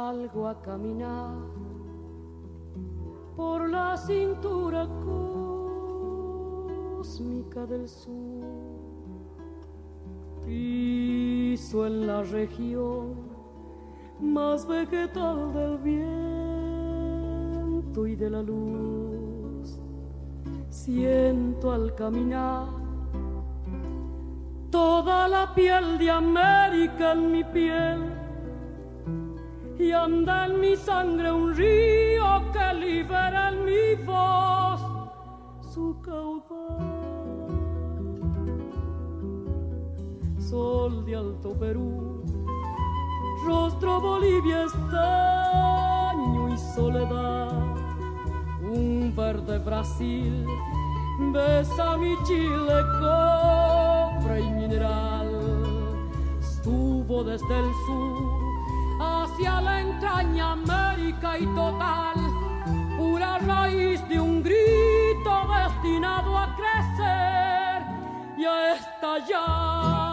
salgo a caminar por la cintura cósmica del sur. Piso en la región más vegetal del viento y de la luz. Siento al caminar toda la piel de América en mi piel, y anda en mi sangre un río que libera en mi voz su caudal. Sol de Alto Perú, rostro Bolivia, estaño y soledad. Un verde Brasil besa mi Chile, cobre y mineral. Estuvo desde el sur hacia la entraña América y total, pura raíz de un grito destinado a crecer y a estallar.